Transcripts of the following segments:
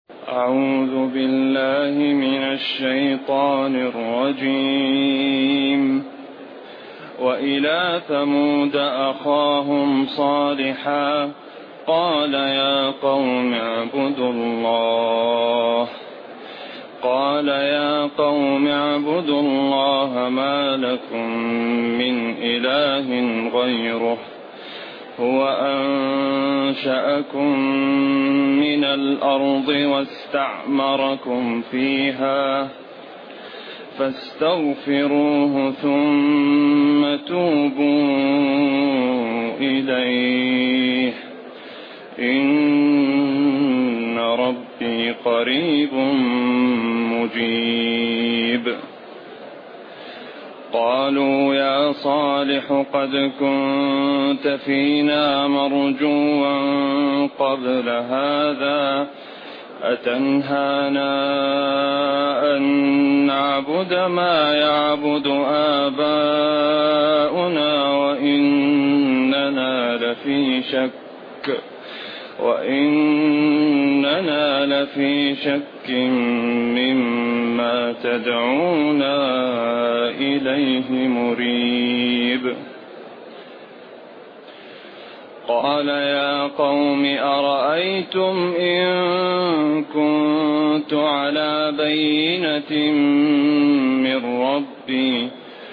أعوذ بالله من الشيطان الرجيم. وإلى ثمود أخاهم صالحا قال يا قوم اعبدوا الله ما لكم من إله غيره هو أنشأكم من الأرض واستعمركم فيها فاستغفروه ثم توبوا إليه إن ربي قريب مجيب. قالوا يا صالح قد كنت فينا مرجوا قبل هذا أتنهانا أن نعبد ما يعبد آباؤنا وإننا لفي شك مما تدعونا إليه مريب. قال يا قوم أرأيتم إن كنت على بينة من ربي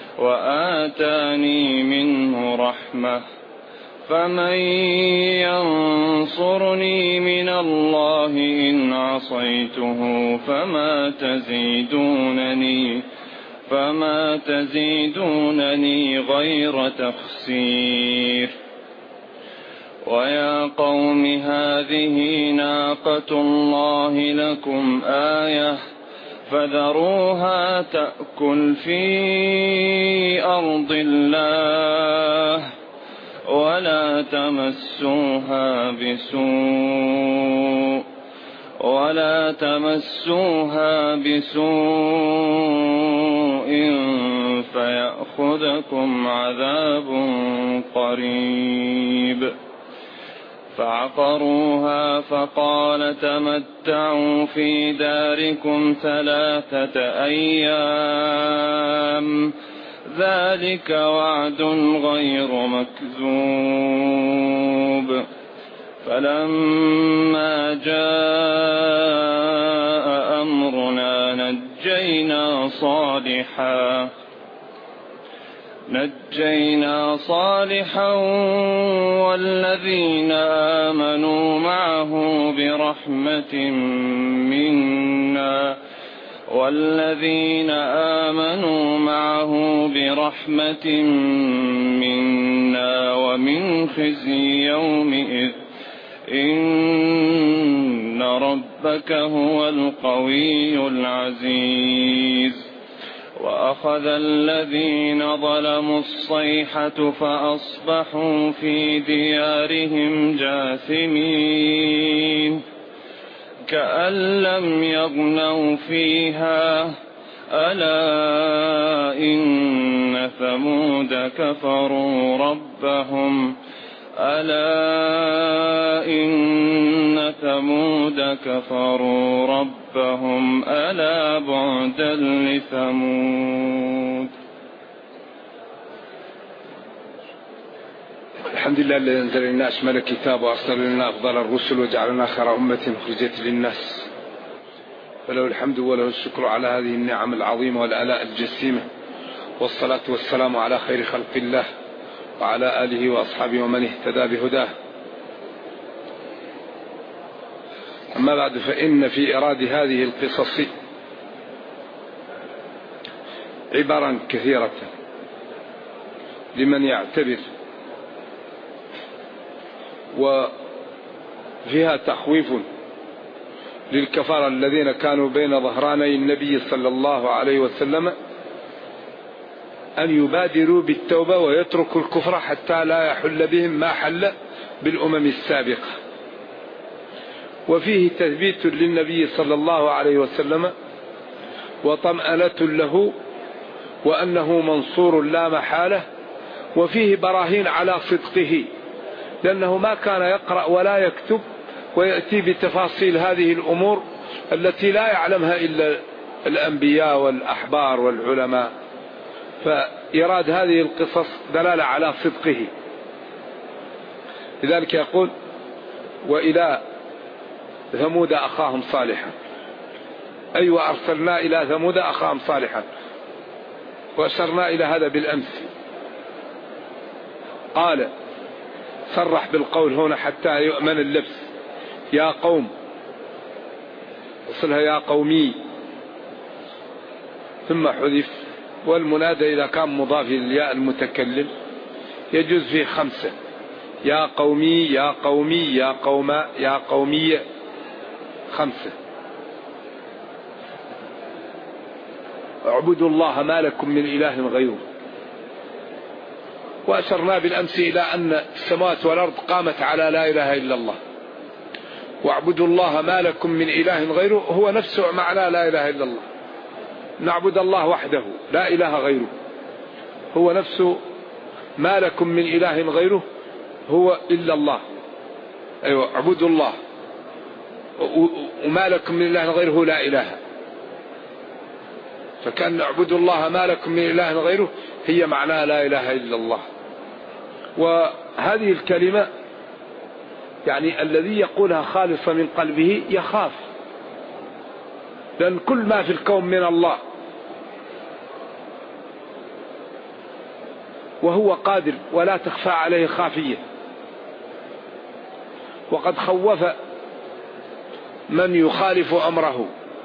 وآتاني منه رحمة فمن ينصرني من الله إن عصيته فما تزيدونني غير تخسير. ويا قوم هذه ناقة الله لكم آية فذروها تأكل في أرض الله ولا تمسوها بسوء فيأخذكم عذاب قريب. فعقروها فقال تمتعوا في داركم 3 أيام ذلك وعد غير مكذوب. فلما جاء أمرنا نجينا صالحا والذين آمنوا معه برحمة منا ومن خزي يومئذ إن ربك هو القوي العزيز. وأخذ الذين ظلموا الصيحة فأصبحوا في ديارهم جاثمين كأن لم يغنوا فيها ألا إن ثمود كفروا ربهم ألا بعدا لثمود. الحمد لله الذي أنزل لنا أشمل الكتاب وأرسل لنا أفضل الرسل وجعلنا خير أمة أخرجت للناس فله الحمد وله الشكر على هذه النعم العظيمة والآلاء الجسيمة والصلاة والسلام على خير خلق الله وعلى آله وأصحابه ومن اهتدى بهداه. أما بعد فإن في إراد هذه القصص عبرا كثيرة لمن يعتبر وفيها تخويف للكفار الذين كانوا بين ظهراني النبي صلى الله عليه وسلم أن يبادروا بالتوبة ويتركوا الكفر حتى لا يحل بهم ما حل بالأمم السابقة. وفيه تثبيت للنبي صلى الله عليه وسلم وطمأنة له وأنه منصور لا محالة. وفيه براهين على صدقه لأنه ما كان يقرأ ولا يكتب ويأتي بتفاصيل هذه الأمور التي لا يعلمها إلا الأنبياء والأحبار والعلماء. فإيراد هذه القصص دلالة على صدقه. لذلك يقول وإلى ثمود أخاهم صالحا، أي وأرسلنا إلى ثمود أخاهم صالحا، وأشرنا إلى هذا بالأمس. قال صرح بالقول هنا حتى يؤمن اللبس، يا قوم، وصلها يا قومي ثم حذف. والمنادى إذا كان مضاف للياء المتكلم يجوز فيه 5: يا قومي، يا قومي، يا قوما، يا قومي، 5. اعبدوا الله ما لكم من إله غيره. وأشرنا بالأمس إلى أن السماوات والأرض قامت على لا إله إلا الله، واعبدوا الله ما لكم من إله غيره هو نفسه معنى لا إله إلا الله. نعبد الله وحده لا إله غيره، هو نفسه ما لكم من إله غيره هو إلا الله. أيوة، اعبدوا الله وما لكم من إله غيره لا إله. فكان اعبدوا الله ما لكم من إله غيره هي معناها لا إله إلا الله. وهذه الكلمة يعني الذي يقولها خالصا من قلبه يخاف، لأن كل ما في الكون من الله، وهو قادر ولا تخفى عليه خافية. وقد خوف من يخالف أمره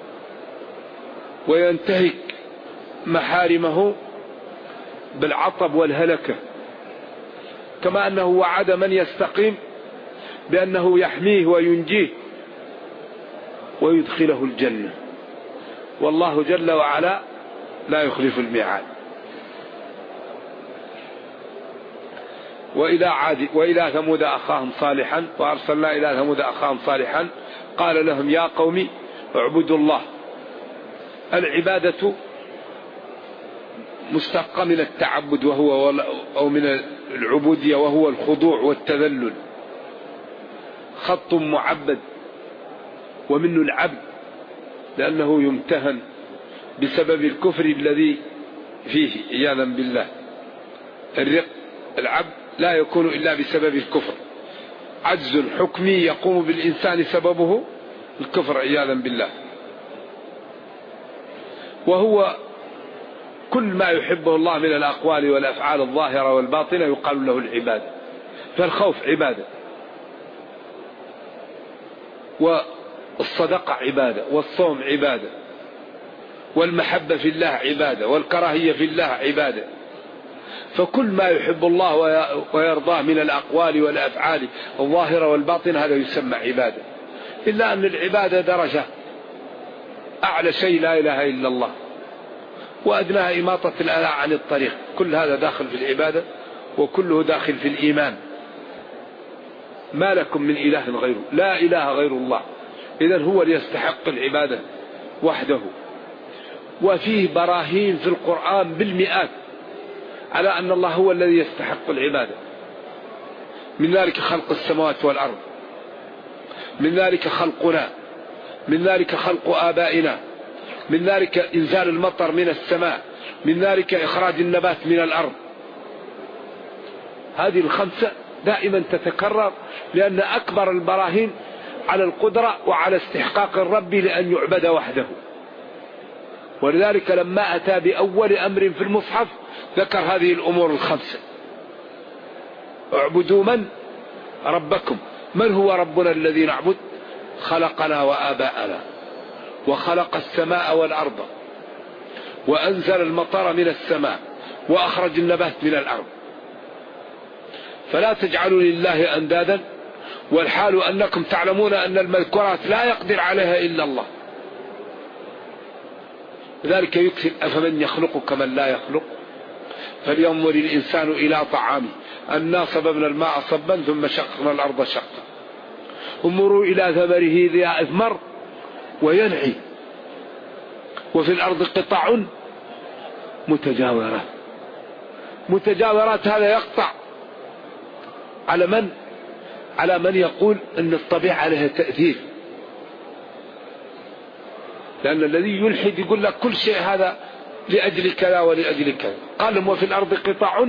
وينتهك محارمه بالعطب والهلكة، كما أنه وعد من يستقيم بأنه يحميه وينجيه ويدخله الجنة. والله جل وعلا لا يخلف الميعاد. وإلى ثمود أخاهم صالحا، وأرسلنا إلى ثمود أخاهم صالحا قال لهم يا قوم اعبدوا الله. العبادة مشتقة من التعبد وهو أو من العبودية وهو الخضوع والتذلل. خط معبد ومنه العبد، لأنه يمتهن بسبب الكفر الذي فيه عياذا بالله. الرق العبد لا يكون إلا بسبب الكفر. عجز حكمي يقوم بالإنسان سببه الكفر عياذا بالله. وهو كل ما يحبه الله من الأقوال والأفعال الظاهرة والباطنة يقال له العبادة. فالخوف عبادة، والصدقة عبادة، والصوم عبادة، والمحبة في الله عبادة، والكراهية في الله عبادة. فكل ما يحب الله ويرضاه من الأقوال والأفعال الظاهرة والباطنة هذا يسمى عبادة. إلا أن العبادة درجة، أعلى شيء لا إله إلا الله، وأدناها إماطة الأذى عن الطريق. كل هذا داخل في العبادة، وكله داخل في الإيمان. ما لكم من إله غيره، لا إله غير الله. إذن هو ليستحق العبادة وحده. وفيه براهين في القرآن بالمئات على أن الله هو الذي يستحق العبادة. من ذلك خلق السماوات والأرض، من ذلك خلقنا، من ذلك خلق آبائنا، من ذلك إنزال المطر من السماء، من ذلك إخراج النبات من الأرض. هذه الخمسة دائما تتكرر، لأن أكبر البراهين على القدرة وعلى استحقاق الرب لأن يعبد وحده. ولذلك لما أتى بأول أمر في المصحف ذكر هذه الأمور الخمسة: اعبدوا من ربكم. من هو ربنا الذي نعبد؟ خلقنا وآباءنا، وخلق السماء والأرض، وأنزل المطر من السماء، وأخرج النبات من الأرض. فلا تجعلوا لله أندادا، والحال أنكم تعلمون أن المذكورات لا يقدر عليها إلا الله. ذلك يكفي: أفمن يخلق كمن لا يخلق. فلينظر الإنسان إلى طعامه أنا صببنا الماء صبا ثم شققنا الأرض شقا انظروا إلى ثمره ذي أثمر وينعي وفي الأرض قطع متجاورات. هذا يقطع على من يقول أن الطبيعة لها تأثير. لأن الذي يلحد يقول لك كل شيء هذا لأجل كذا ولأجل كذا. قال لهم وفي الأرض قطع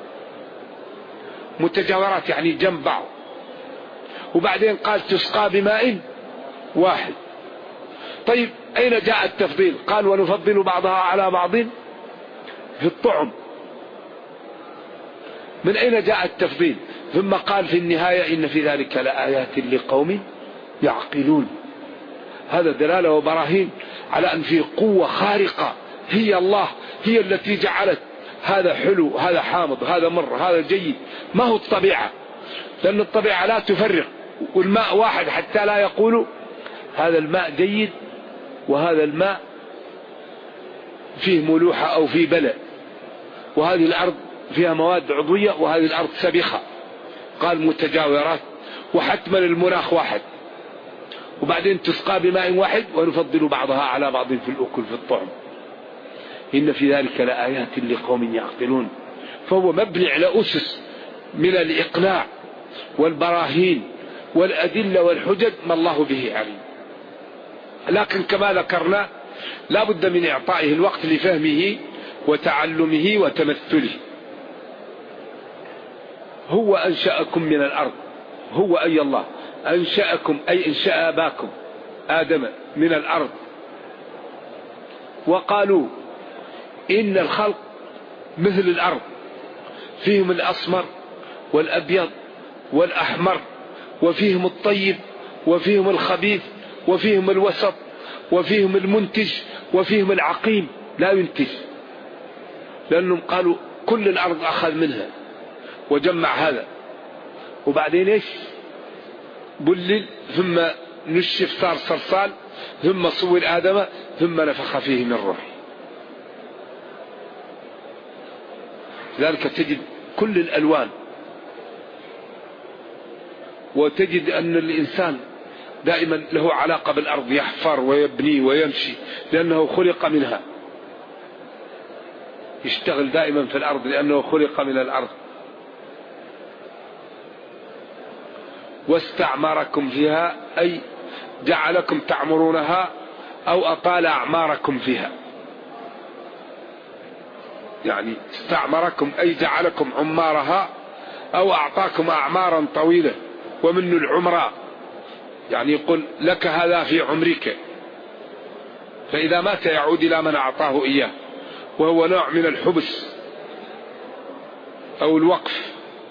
متجاورات يعني جنب بعض. وبعدين قال تسقى بماء واحد. طيب أين جاء التفضيل؟ قال ونفضل بعضها على بعض في الطعم. من أين جاء التفضيل؟ ثم قال في النهاية إن في ذلك لآيات لقوم يعقلون. هذا دلالة وبراهين على أن في قوة خارقة هي الله، هي التي جعلت هذا حلو هذا حامض هذا مر هذا جيد. ما هو الطبيعة، لأن الطبيعة لا تفرق، والماء واحد حتى لا يقولوا هذا الماء جيد وهذا الماء فيه ملوحة أو فيه بلع، وهذه الأرض فيها مواد عضوية وهذه الأرض سبخة. قال متجاورات، وحتما المناخ واحد. وبعدين تسقى بماء واحد ونفضل بعضها على بعض في الأكل في الطعم. إن في ذلك لآيات لقوم يعقلون. فهو مبني على أسس من الإقناع والبراهين والأدلة والحجج ما الله به عليم. لكن كما ذكرنا لا بد من إعطائه الوقت لفهمه وتعلمه وتمثله. هو أنشأكم من الأرض، هو أي الله أنشأكم أي إنشأ أباكم آدم من الأرض. وقالوا إن الخلق مثل الأرض، فيهم الأسمر والأبيض والأحمر، وفيهم الطيب وفيهم الخبيث، وفيهم الوسط وفيهم المنتج وفيهم العقيم لا ينتج. لأنهم قالوا كل الأرض أخذ منها وجمع هذا، وبعدين إيش بلل ثم نشف صار صلصال ثم صور آدم ثم نفخ فيه من روح. لذلك تجد كل الألوان، وتجد أن الإنسان دائما له علاقة بالأرض، يحفر ويبني ويمشي لأنه خلق منها، يشتغل دائما في الأرض لأنه خلق من الأرض. واستعمركم فيها أي جعلكم تعمرونها أو أطال أعماركم فيها. يعني استعمركم أي جعلكم عمارها أو أعطاكم أعمارا طويلة، ومن العمراء يعني يقول لك هذا في عمرك، فإذا مات يعود إلى من أعطاه إياه، وهو نوع من الحبس أو الوقف.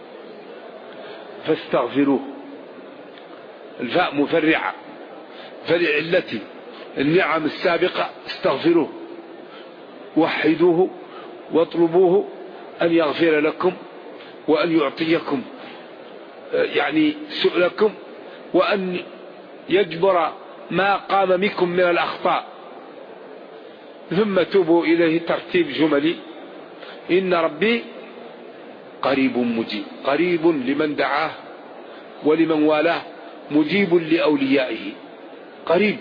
فاستغفروه، الفاء مفرعة فلعلة النعم السابقة استغفروه وحدوه واطلبوه أن يغفر لكم وأن يعطيكم يعني سؤلكم، وأن يجبر ما قام بكم من الأخطاء، ثم توبوا إليه ترتيب جملي. إن ربي قريب مجيب، قريب لمن دعاه ولمن والاه، مجيب لأوليائه، قريب.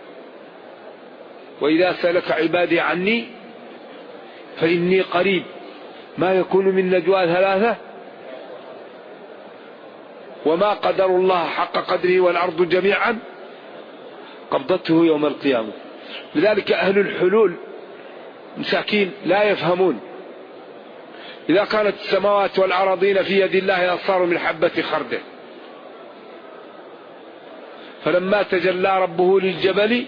وإذا سألك عبادي عني فإني قريب ما يكون من نجوى ثلاثة وما قدر الله حق قدره والأرض جميعا قبضته يوم القيامة. لذلك أهل الحلول مساكين لا يفهمون. إذا كانت السماوات والأراضين في يد الله أصار من حبة خردل، فلما تجلى ربه للجبل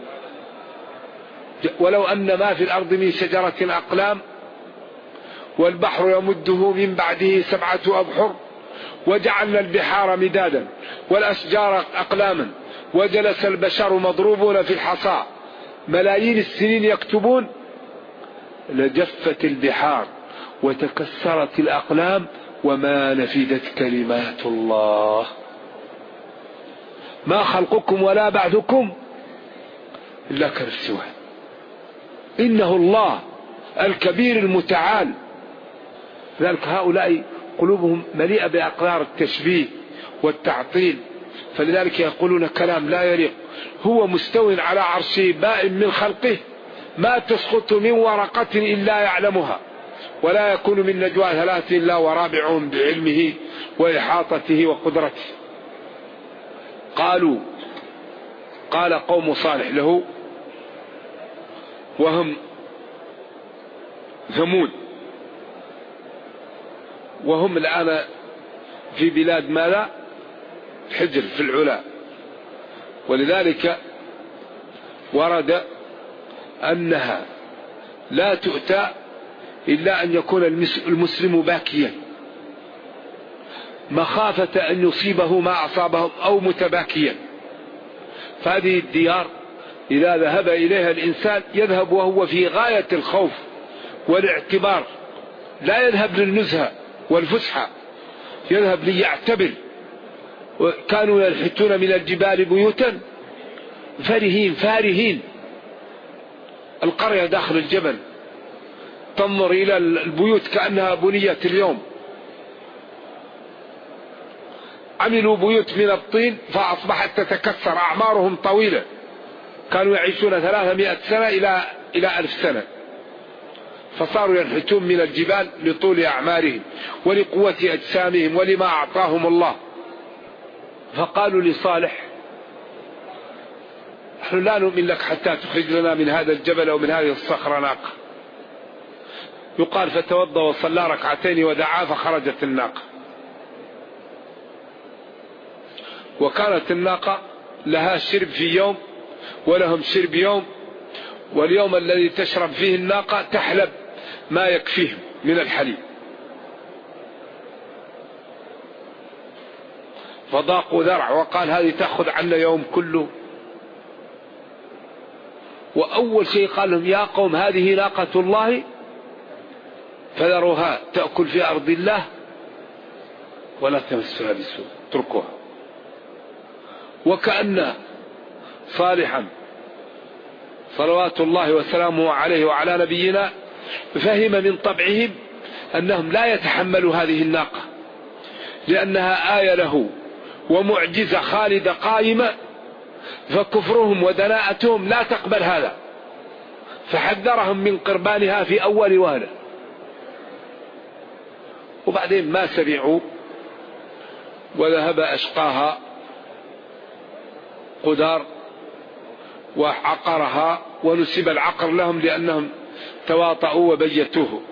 ولو أن ما في الأرض من شجرة أقلام والبحر يمده من بعده 7 أبحر وجعلنا البحار مدادا والأشجار أقلاما وجلس البشر مضروبون في الحصى ملايين السنين يكتبون لجفت البحار وتكسرت الأقلام وما نفدت كلمات الله ما خلقكم ولا بعثكم إلا كنفس واحد. إنه الله الكبير المتعال. ذلك هؤلاء قلوبهم مليئة بأقدار التشبيه والتعطيل، فلذلك يقولون كلام لا يليق. هو مستو على عرشه بائن من خلقه ما تسقط من ورقة إلا يعلمها ولا يكون من نجوى 3 إلا ورابعهم بعلمه وإحاطته وقدرته. قالوا قال قوم صالح له وهم ثمود، وهم الآن في بلاد ماذا؟ حجر في العلا. ولذلك ورد أنها لا تؤتى إلا أن يكون المسلم باكيا مخافة أن يصيبه ما أصابهم أو متباكيا. فهذه الديار إذا ذهب إليها الإنسان يذهب وهو في غاية الخوف والاعتبار، لا يذهب للنزهة والفسحة، يذهب ليعتبر. كانوا ينحتون من الجبال بيوتا فارهين. القرية داخل الجبل تنظر إلى البيوت كأنها بنيت اليوم. عملوا بيوت من الطين فأصبحت تتكسر، أعمارهم طويلة، كانوا يعيشون 300 سنة إلى 1000 سنة، فصاروا ينحتون من الجبال لطول أعمارهم ولقوة أجسامهم ولما أعطاهم الله. فقالوا لصالح: نحن لا نؤمن لك حتى تخرج لنا من هذا الجبل أو من هذه الصخرة ناقة. يقال فتوضأ وصلى ركعتين ودعا فخرجت الناقة. وكانت الناقة لها شرب في يوم ولهم شرب يوم، واليوم الذي تشرب فيه الناقة تحلب ما يكفيهم من الحليب. فضاقوا ذرع وقال: هذه تأخذ عنا يوم كله. وأول شيء قال لهم: يا قوم هذه ناقة الله فذروها تأكل في أرض الله ولا تمسها بسوء، اتركوها. وكأن صالحا صلوات الله وسلامه عليه وعلى نبينا فهم من طبعهم أنهم لا يتحملوا هذه الناقة، لأنها آية له ومعجزة خالدة قائمة، فكفرهم ودناءتهم لا تقبل هذا، فحذرهم من قربانها في أول وهلة. وبعدين ما سمعوا، وذهب أشقاها قدار وعقرها، ونسب العقر لهم لأنهم تواطؤوا وبيتوه.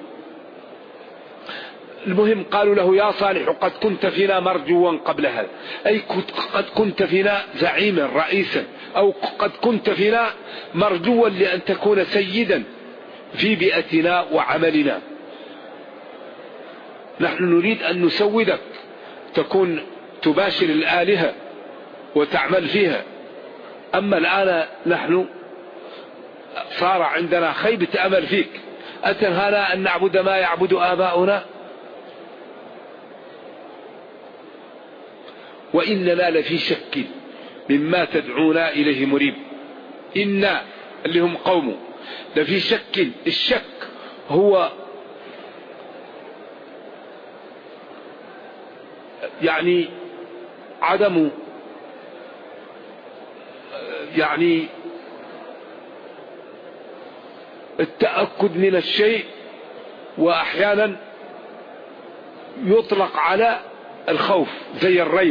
المهم قالوا له: يا صالح قد كنت فينا مرجوا قبل هذا، أي قد كنت فينا زعيما رئيسا، أو قد كنت فينا مرجوا لأن تكون سيدا في بيئتنا وعملنا. نحن نريد أن نسودك، تكون تباشر الآلهة وتعمل فيها. أما الآن نحن صار عندنا خيبة أمل فيك، أتنهانا أن نعبد ما يعبد آباؤنا؟ وإننا لفي شك مما تدعونا إليه مريب. إنا اللي هم قومه لفي شك. الشك هو يعني عدم التأكد من الشيء، وأحيانا يطلق على الخوف زي الريب،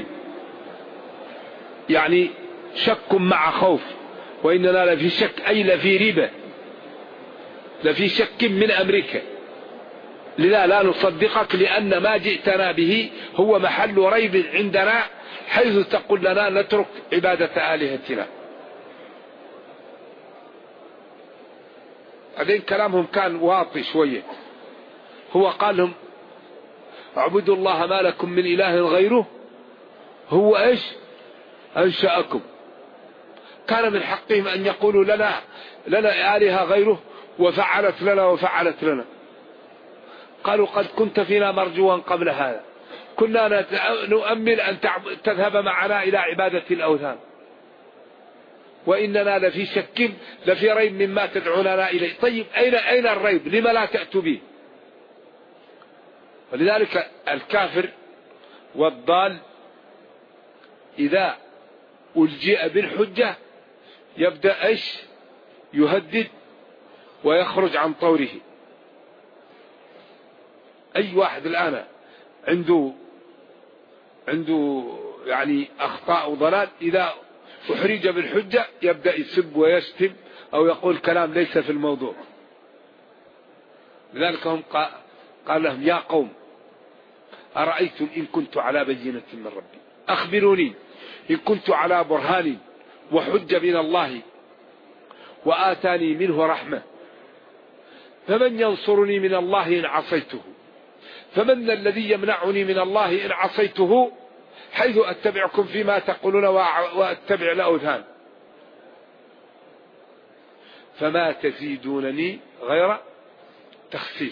يعني شك مع خوف. وإننا لفي شك أي لفي ريبة، لفي شك من أمريكا، لذا لا نصدقك، لأن ما جئتنا به هو محل ريب عندنا، حيث تقول لنا نترك عبادة آلهتنا. بعدين كلامهم كان واطي شوية. هو قال لهم: اعبدوا الله ما لكم من إله غيره، هو إيش أنشأكم. كان من حقهم أن يقولوا لنا آلهة غيره وفعلت لنا وفعلت لنا. قالوا: قد كنت فينا مرجوا قبل هذا، كنا نؤمل أن تذهب معنا إلى عبادة الأوثان، وإننا لفي شك لفي ريب مما تدعوننا إليه. طيب أين الريب؟ لما لا تأتوا به؟ ولذلك الكافر والضال إذا ألجئ بالحجة يبدأ إيش؟ يهدد ويخرج عن طوره. أي واحد الآن عنده يعني أخطاء وضلال، إذا أحرج بالحجة يبدأ يسب ويشتم أو يقول كلام ليس في الموضوع. لذلك هم قال لهم يا قوم أرأيتم إن كنت على بينة من ربي أخبروني إن كنت على برهان وحجة من الله وآتاني منه رحمة فمن ينصرني من الله إن عصيته فمن الذي يمنعني من الله إن عصيته حيث أتبعكم فيما تقولون وأتبع الأوثان فما تزيدونني غير تخسير.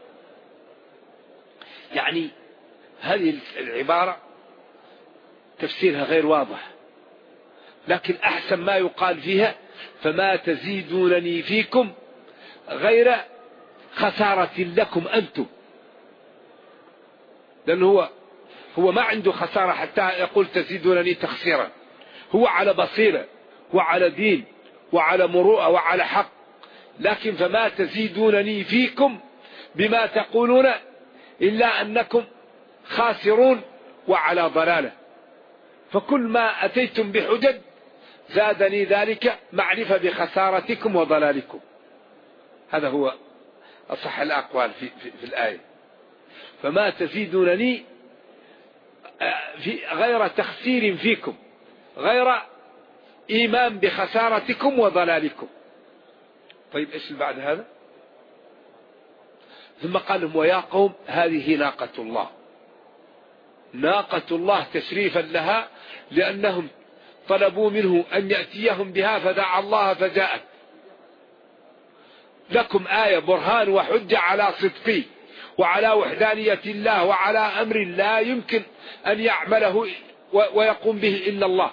يعني هذه العبارة تفسيرها غير واضح، لكن أحسن ما يقال فيها فما تزيدونني فيكم غير خسارة لكم أنتم، لأنه هو ما عنده خسارة حتى يقول تزيدونني تخسيرا. هو على بصيرة وعلى دين وعلى مروءة وعلى حق، لكن فما تزيدونني فيكم بما تقولون إلا أنكم خاسرون وعلى ضلالة. فكل ما أتيتم بحجج زادني ذلك معرفة بخسارتكم وضلالكم. هذا هو أصح الأقوال في الآية. فما تزيدونني في غير تخسير فيكم، غير إيمان بخسارتكم وضلالكم. طيب إيش بعد هذا؟ ثم قال لهم ويا قوم هذه ناقة الله. ناقة الله تشريفا لها، لأنهم طلبوا منه أن يأتيهم بها فدعا الله فجاءت. لكم آية برهان وحجة على صدقي وعلى وحدانية الله وعلى أمر لا يمكن أن يعمله ويقوم به إلا الله،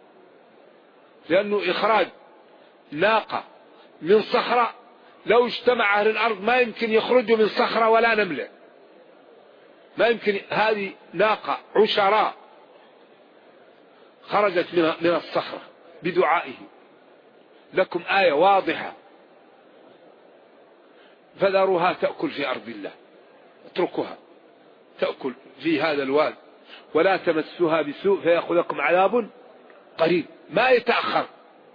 لأنه إخراج ناقة من صخرة لو اجتمع أهل الأرض ما يمكن يخرجوا من صخرة ولا نملة، ما يمكن. هذه ناقة عشراء خرجت من الصخرة بدعائه. لكم آية واضحة فذروها تأكل في أرض الله، اتركوها تأكل في هذا الواد ولا تمسوها بسوء فيأخذكم عذاب قريب ما يتأخر.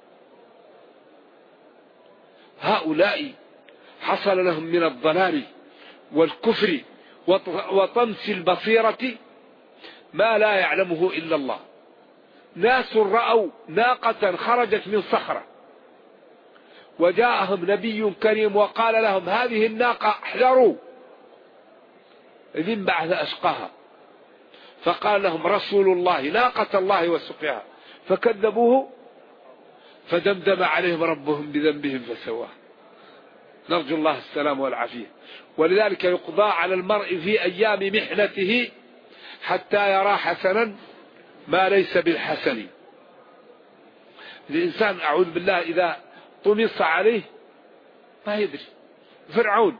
هؤلاء حصل لهم من الضلال والكفر وطمس البصيرة ما لا يعلمه إلا الله. ناس رأوا ناقة خرجت من صخرة وجاءهم نبي كريم وقال لهم هذه الناقة احذروا، إذ انبعث أشقاها فقال لهم رسول الله ناقة الله وسقياها فكذبوه فدمدم عليهم ربهم بذنبهم فسواه. نرجو الله السلام والعافية. ولذلك يقضى على المرء في أيام محنته حتى يرى حسنا ما ليس بالحسن. الإنسان أعوذ بالله إذا طمس عليه ما يدري. فرعون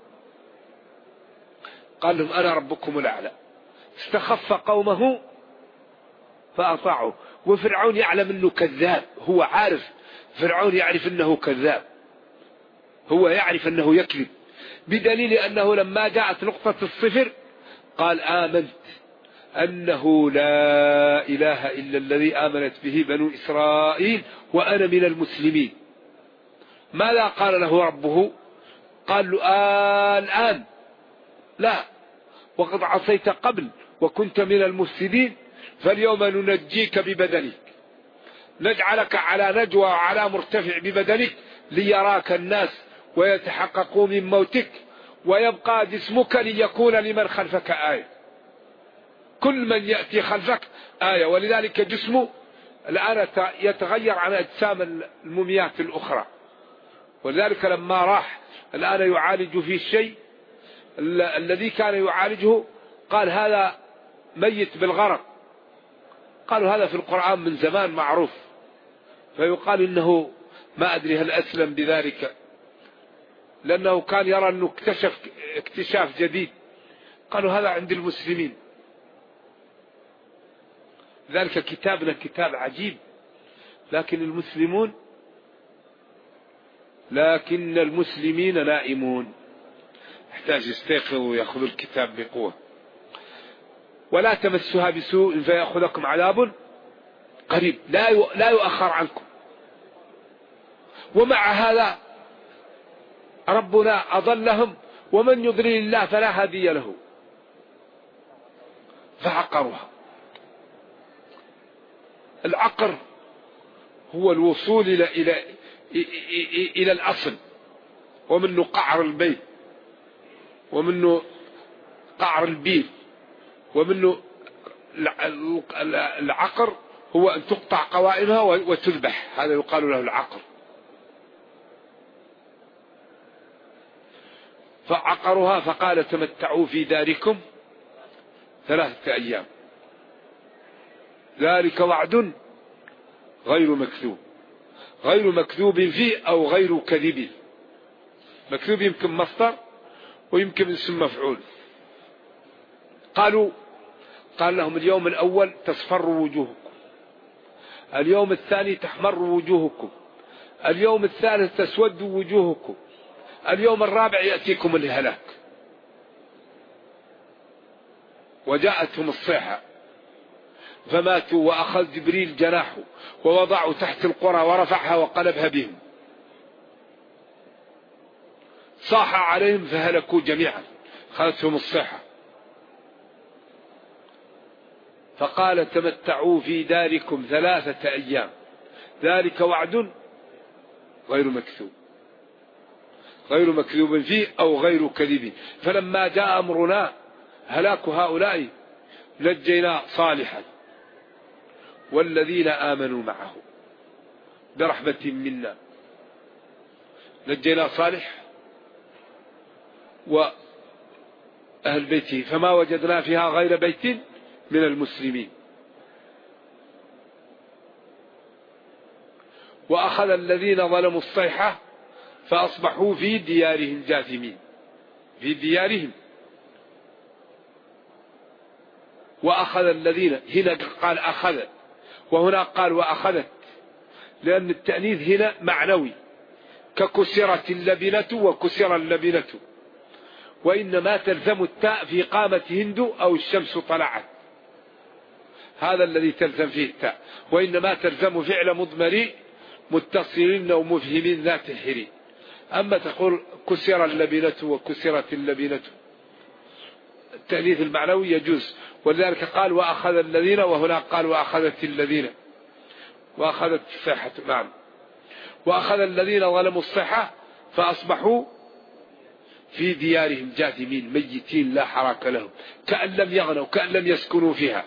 قال لهم أنا ربكم الأعلى، استخف قومه فأطاعوا. وفرعون يعلم أنه كذاب، هو عارف، فرعون يعرف أنه كذاب، هو يعرف أنه يكذب، بدليل أنه لما جاءت نقطة الصفر قال آمنت أنه لا إله إلا الذي آمنت به بنو إسرائيل وأنا من المسلمين. ماذا قال له ربه؟ قال له الآن لا، وقد عصيت قبل وكنت من المفسدين فاليوم ننجيك ببدنك، نجعلك على نجوى وعلى مرتفع ببدنك ليراك الناس ويتحققوا من موتك ويبقى جسمك ليكون لمن خلفك آية. كل من يأتي خلفك آية. ولذلك جسمه الآن يتغير عن أجسام الموميات الأخرى. ولذلك لما راح الآن يعالج فيه الشيء الذي كان يعالجه قال هذا ميت بالغرق، قالوا هذا في القرآن من زمان معروف، فيقال إنه ما أدري هل أسلم بذلك لأنه كان يرى أنه اكتشف اكتشاف جديد. قالوا هذا عند المسلمين. ذلك كتابنا كتاب عجيب، لكن المسلمين نائمون، يحتاج يستيقظوا ويأخذوا الكتاب بقوة. ولا تمسها بسوء فيأخذكم عذاب قريب لا يؤخر عنكم. ومع هذا ربنا أضلهم، ومن يضلل الله فلا هادي له، فعقروها. العقر هو الوصول إلى الأصل، ومنه قعر البيت، ومنه قعر البيت، ومنه العقر هو أن تقطع قوائمها وتذبح، هذا يقال له العقر. فعقروها فقال تمتعوا في داركم 3 أيام، ذلك وعد غير مكذوب. غير مكذوب فيه أو غير كذب. مكذوب يمكن مصدر ويمكن اسم مفعول. قال لهم اليوم الأول تصفر وجوهكم، اليوم الثاني تحمر وجوهكم، اليوم الثالث تسود وجوهكم، اليوم الرابع يأتيكم الهلاك. وجاءتهم الصيحة فماتوا، وأخذ جبريل جناحه ووضعه تحت القرى ورفعها وقلبها بهم، صاح عليهم فهلكوا جميعا، خذتهم الصيحة. فقال تمتعوا في داركم 3 أيام، ذلك وعد غير مكذوب. غير مكذوب فيه أو غير كذب. فلما جاء أمرنا هلاك هؤلاء نجينا صالحا والذين آمنوا معه برحمة منا. نجينا صالح وأهل بيته، فما وجدنا فيها غير بيت من المسلمين. وأخذ الذين ظلموا الصيحة فأصبحوا في ديارهم جاثمين، في ديارهم. وأخذ الذين، هنا قال أخذ وهنا قال وأخذت، لأن التأنيث هنا معنوي، ككسرت اللبنة وكسر اللبنة. وإنما تلزم التاء في قامة هند أو الشمس طلعت، هذا الذي تلزم فيه التاء. وإنما تلزم فعل مضمر متصلين أو مفهمين ذات الحري. أما تقول كسر اللبنة وكسرت اللبنة، التأنيث المعنوي يجوز. ولذلك قال وأخذ الذين، وهنا قال وأخذت الذين، وأخذت الصيحة. نعم. وأخذ الذين ظلموا الصيحة فأصبحوا في ديارهم جاثمين ميتين لا حراك لهم، كأن لم يغنوا، كأن لم يسكنوا فيها.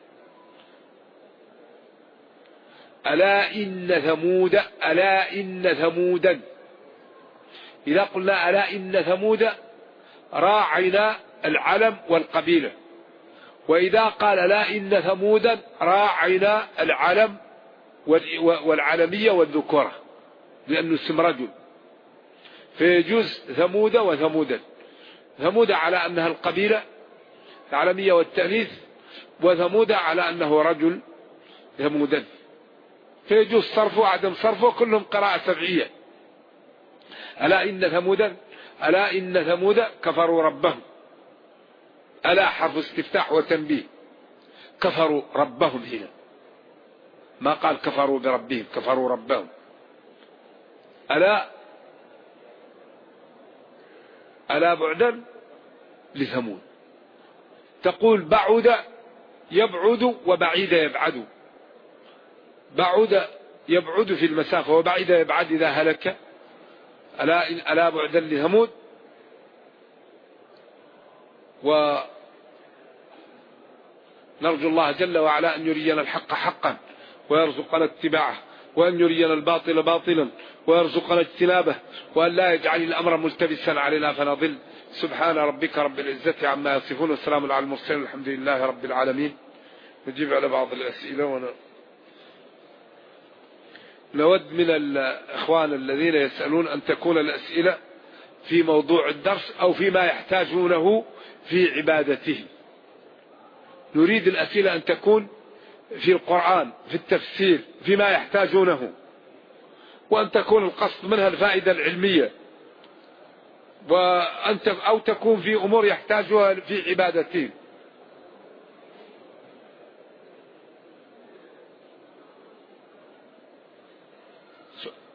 ألا إن ثمود، ألا إن ثمودا. إذا قلنا ألا إن ثمود راعينا العلم والقبيلة، وإذا قال ألا إن ثمودا راعينا العلم والعلمية والذكورة، لأنه اسم رجل، فيجوز ثمود وثمودا. ثمود على أنها القبيلة العلمية والتأنيث، وثمود على أنه رجل ثمودا، فيجوز صرفه وعدم صرفه، كلهم قراءة سبعية. ألا إن ثمودا، ألا إن ثمود كفروا ربهم. ألا حرف استفتاح وتنبيه، كفروا ربهم هنا، ما قال كفروا بربهم، كفروا ربهم. ألا بعدا لثمود. تقول بعد يبعد وبعيد يبعد. بعد يبعد في المسافة، وبعيد يبعد إذا هلك. ألا بعدا لثمود. ونرجو الله جل وعلا أن يرينا الحق حقا ويرزقنا اتباعه، وأن يرينا الباطل باطلا ويرزقنا اجتنابه، وأن لا يجعل الأمر ملتبسا علينا فنضل. سبحان ربك رب العزة عما يصفون، والسلام على المرسلين، الحمد لله رب العالمين. نجيب على بعض الأسئلة. نود من الإخوان الذين يسألون أن تكون الأسئلة في موضوع الدرس أو فيما يحتاجونه في عبادتهم. نريد الأسئلة أن تكون في القرآن، في التفسير، فيما يحتاجونه، وأن تكون القصد منها الفائدة العلمية، أو تكون في أمور يحتاجها في عبادتهم.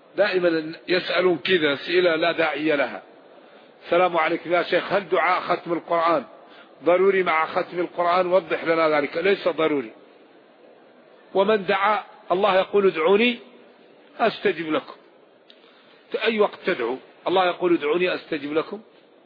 دائما يسألون كذا أسئلة لا داعي لها. السلام عليكم يا شيخ، هل دعاء ختم القرآن ضروري مع ختم القرآن؟ وضح لنا ذلك. ليس ضروري. ومن دعا الله يقول ادعوني أستجب لكم. أي وقت تدعو الله يقول ادعوني أستجب لكم.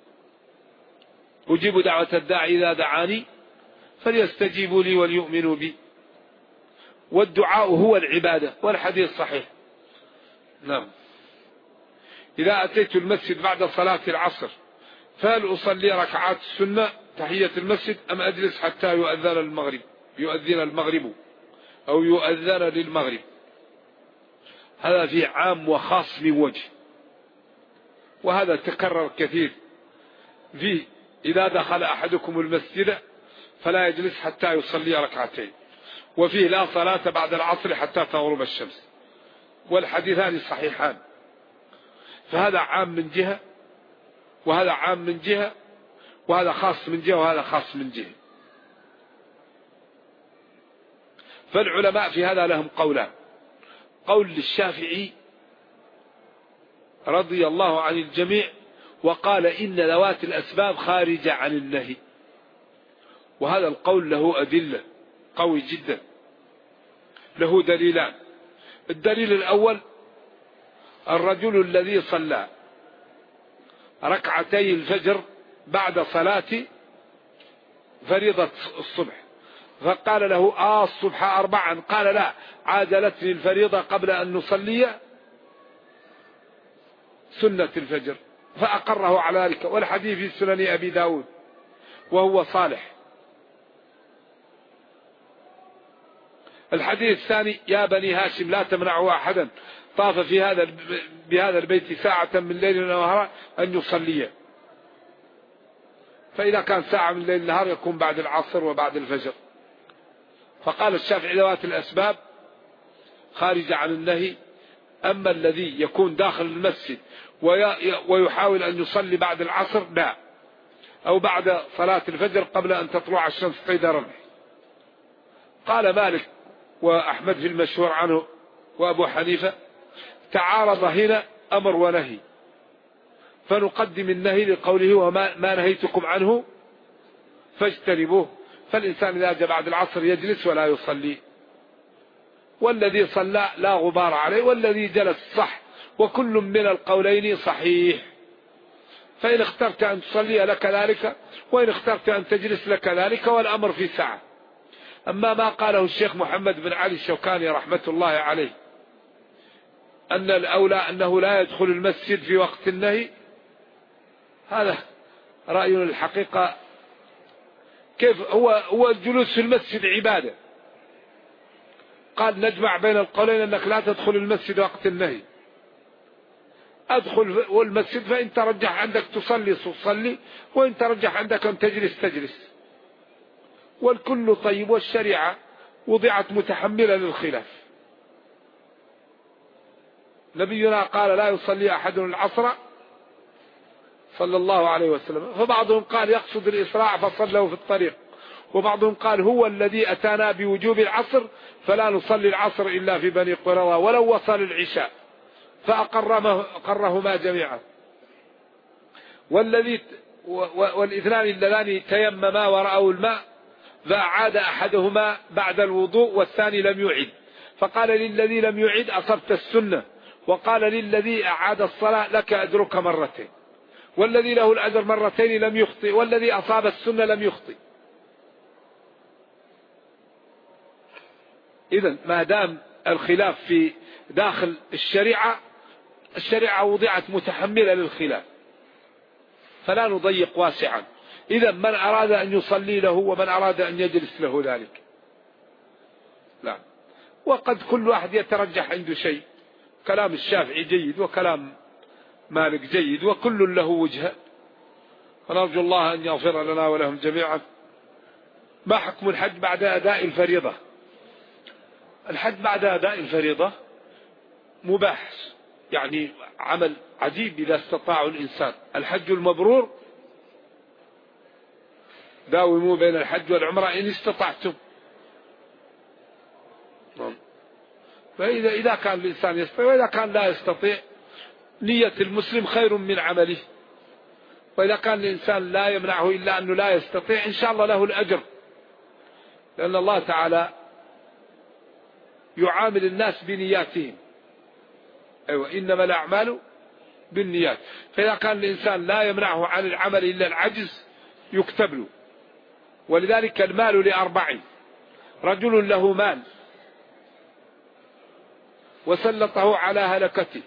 أجيب دعوة الداعي إذا دعاني فليستجيبوا لي وليؤمنوا بي. والدعاء هو العبادة، والحديث صحيح. نعم. إذا أتيت المسجد بعد صلاة العصر فهل أصلي ركعات السنة تحية المسجد أم أجلس حتى يؤذن المغرب أو يؤذن للمغرب؟ هذا في عام وخاص من وجه، وهذا تكرر كثير فيه. إذا دخل أحدكم المسجد فلا يجلس حتى يصلي ركعتين، وفيه لا صلاة بعد العصر حتى تغرب الشمس، والحديثان صحيحان. فهذا عام من جهة وهذا عام من جهة، وهذا خاص من جهة وهذا خاص من جهة. فالعلماء في هذا لهم قولان. قول للشافعي رضي الله عن الجميع وقال إن ذوات الأسباب خارجة عن النهي، وهذا القول له أدلة قوي جدا، له دليلان. الدليل الأول الرجل الذي صلى ركعتي الفجر بعد صلاة فريضة الصبح، فقال له الصبح 4، قال لا، عادلتني الفريضة قبل أن نصلي سنة الفجر، فأقره على ذلك. والحديث في سنن أبي داود وهو صالح. الحديث الثاني يا بني هاشم لا تمنعوا أحدا طاف بهذا البيت ساعة من ليل ونهار أن يصلي. فإذا كان ساعة من ليل ونهار يكون بعد العصر وبعد الفجر. فقال الشافعي ذوات الأسباب خارج عن النهي. أما الذي يكون داخل المسجد ويحاول أن يصلي بعد العصر لا، أو بعد صلاة الفجر قبل أن تطلع الشمس قيد رمح. قال مالك وأحمد في المشهور عنه وأبو حنيفة تعارض هنا أمر ونهي، فنقدم النهي لقوله وما نهيتكم عنه فاجتنبوه. فالإنسان إذا جاء بعد العصر يجلس ولا يصلي، والذي صلى لا غبار عليه، والذي جلس صح، وكل من القولين صحيح. فإن اخترت أن تصلي لك ذلك، وإن اخترت أن تجلس لك ذلك، والأمر في ساعة. أما ما قاله الشيخ محمد بن علي الشوكاني رحمة الله عليه أن الأولى أنه لا يدخل المسجد في وقت النهي، هذا رأي الحقيقة. كيف هو الجلوس في المسجد عبادة؟ قال نجمع بين القولين أنك لا تدخل المسجد وقت النهي. أدخل المسجد فإن ترجح عندك تصلي، وإن ترجح عندك أن تجلس. والكل طيب، والشريعة وضعت متحملة للخلاف. نبينا قال لا يصلي أحد العصر صلى الله عليه وسلم، فبعضهم قال يقصد الإسراع فصلوا في الطريق، وبعضهم قال هو الذي أتانا بوجوب العصر فلا نصلي العصر إلا في بني قرظة ولو وصل العشاء، فأقرهما جميعا. والاثنان اللذان تيمما ورأوا الماء فأعاد أحدهما بعد الوضوء والثاني لم يعد، فقال للذي لم يعد أصبت السنة، وقال للذي أعاد الصلاة لك أجرك مرتين، والذي له الأجر مرتين لم يخطئ، والذي أصاب السنة لم يخطئ. إذن ما دام الخلاف في داخل الشريعة وضعت متحملة للخلاف، فلا نضيق واسعا. إذن من أراد أن يصلي له ومن أراد أن يجلس له ذلك. لا، وقد كل واحد يترجح عنده شيء. كلام الشافعي جيد وكلام مالك جيد، وكل له وجهه، ونرجو الله أن يغفر لنا ولهم جميعا. ما حكم الحج بعد أداء الفريضة؟ الحج بعد أداء الفريضة مباح، يعني عمل عجيب إذا استطاع الإنسان. الحج المبرور داوموا بين الحج والعمرة إن استطعتم. فإذا كان الإنسان يستطيع وإذا كان لا يستطيع نية المسلم خير من عمله. وإذا كان الإنسان لا يمنعه إلا أنه لا يستطيع إن شاء الله له الأجر، لأن الله تعالى يعامل الناس بنياتهم. أيوة، إنما الأعمال بالنيات. فإذا كان الإنسان لا يمنعه عن العمل إلا العجز يكتب له. ولذلك المال لأربع: رجل له مال وسلطه على هلكته،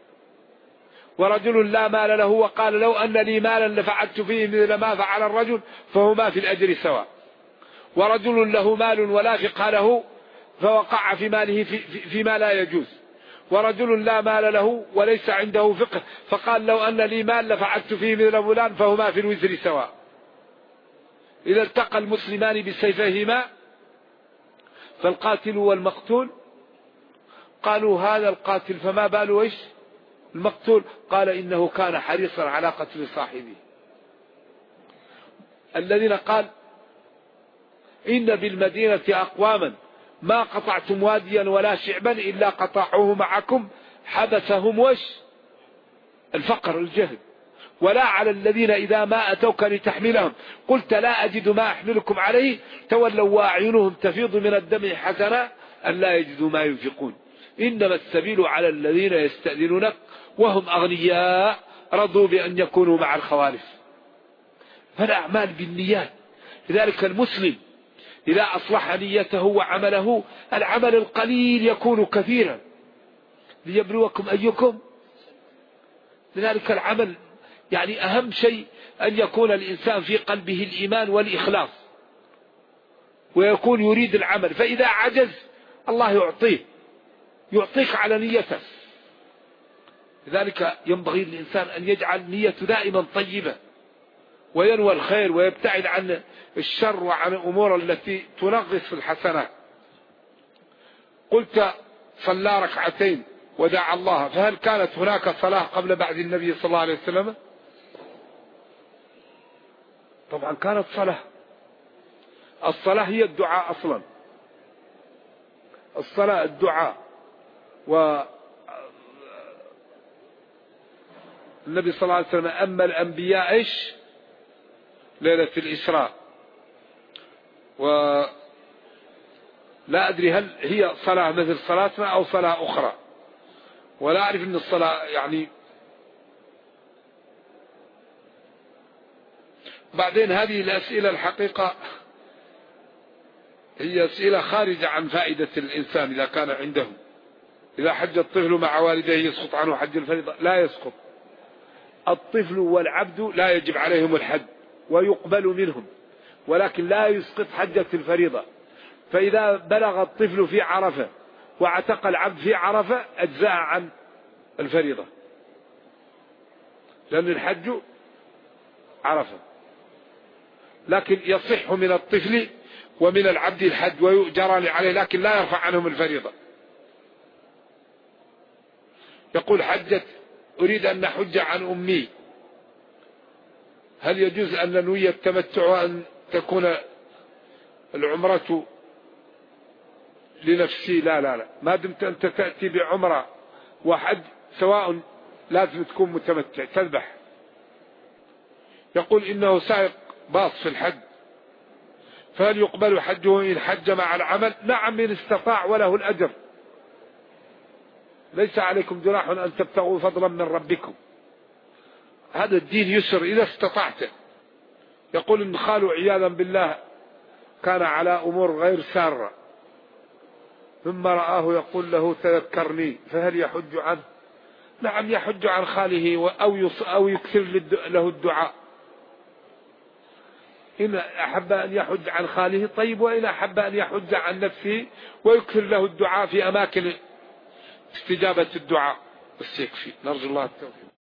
ورجل لا مال له وقال لو أن لي مالا لفعلت فيه مثل ما فعل الرجل فهما في الأجر سواء، ورجل له مال ولا فقه له فوقع في ماله فيما لا يجوز، ورجل لا مال له وليس عنده فقه فقال لو أن لي مال لفعلت فيه مثل فلان فهما في الوزر سواء. إذا التقى المسلمان بسيفيهما فالقاتل والمقتول، قالوا هذا القاتل فما باله إيش المقتول؟ قال إنه كان حريصا على قتل صاحبه. الذين قال إن بالمدينة أقواما ما قطعتم واديا ولا شعبا إلا قطعوه معكم حبسهم وش الفقر الجهل، ولا على الذين إذا ما أتوك لتحملهم قلت لا أجد ما أحملكم عليه تولوا وأعينهم تفيض من الدم حسنا أن لا يجدوا ما ينفقون. إنما السبيل على الذين يستأذنونك وهم أغنياء رضوا بأن يكونوا مع الخوالف. فالأعمال بالنيات. لذلك المسلم إذا أصلح نيته وعمله العمل القليل يكون كثيرا ليبلوكم أيكم. لذلك العمل يعني أهم شيء أن يكون الإنسان في قلبه الإيمان والإخلاص ويكون يريد العمل، فإذا عجز الله يعطيك على نيته. لذلك ينبغي للإنسان أن يجعل نيته دائما طيبة وينوى الخير ويبتعد عن الشر وعن الأمور التي تنغص في الحسنات. قلت صلى ركعتين ودعا الله، فهل كانت هناك صلاة قبل بعد النبي صلى الله عليه وسلم؟ طبعا كانت صلاة. الصلاة هي الدعاء أصلا، الصلاة الدعاء. والنبي صلى الله عليه وسلم أما الأنبياء إيش ليلة الإسراء، ولا أدري هل هي صلاة مثل صلاتنا أو صلاة أخرى، ولا أعرف أن الصلاة يعني. بعدين هذه الأسئلة الحقيقة هي أسئلة خارجة عن فائدة الإنسان. إذا كان عنده إذا حج الطفل مع والديه يسقط عنه حج الفريضة؟ لا يسقط. الطفل والعبد لا يجب عليهم الحج ويقبل منهم، ولكن لا يسقط حجة الفريضة. فإذا بلغ الطفل في عرفة واعتق العبد في عرفة أجزاء عن الفريضة، لأن الحج عرفة. لكن يصح من الطفل ومن العبد الحج ويؤجران عليه، لكن لا يرفع عنهم الفريضة. يقول حجت أريد أن نحج عن أمي، هل يجوز أن ننوي التمتع وأن تكون العمرة لنفسي؟ لا، ما دمت أنت تأتي بعمرة وحج سواء لازم تكون متمتع تذبح. يقول إنه سائق باص في الحج، فهل يقبل حجه إن حج مع العمل؟ نعم إن استطاع وله الأجر، ليس عليكم جناح أن تبتغوا فضلا من ربكم. هذا الدين يسر إذا استطعت. يقول إن خاله عياذا بالله كان على أمور غير سارة ثم رآه يقول له تذكرني، فهل يحج عنه؟ نعم يحج عن خاله أو يكثر له الدعاء. إن أحب أن يحج عن خاله طيب، وإن أحب أن يحج عن نفسه ويكثر له الدعاء في أماكن استجابة الدعاء. بس يكفي، نرجو الله التوفيق.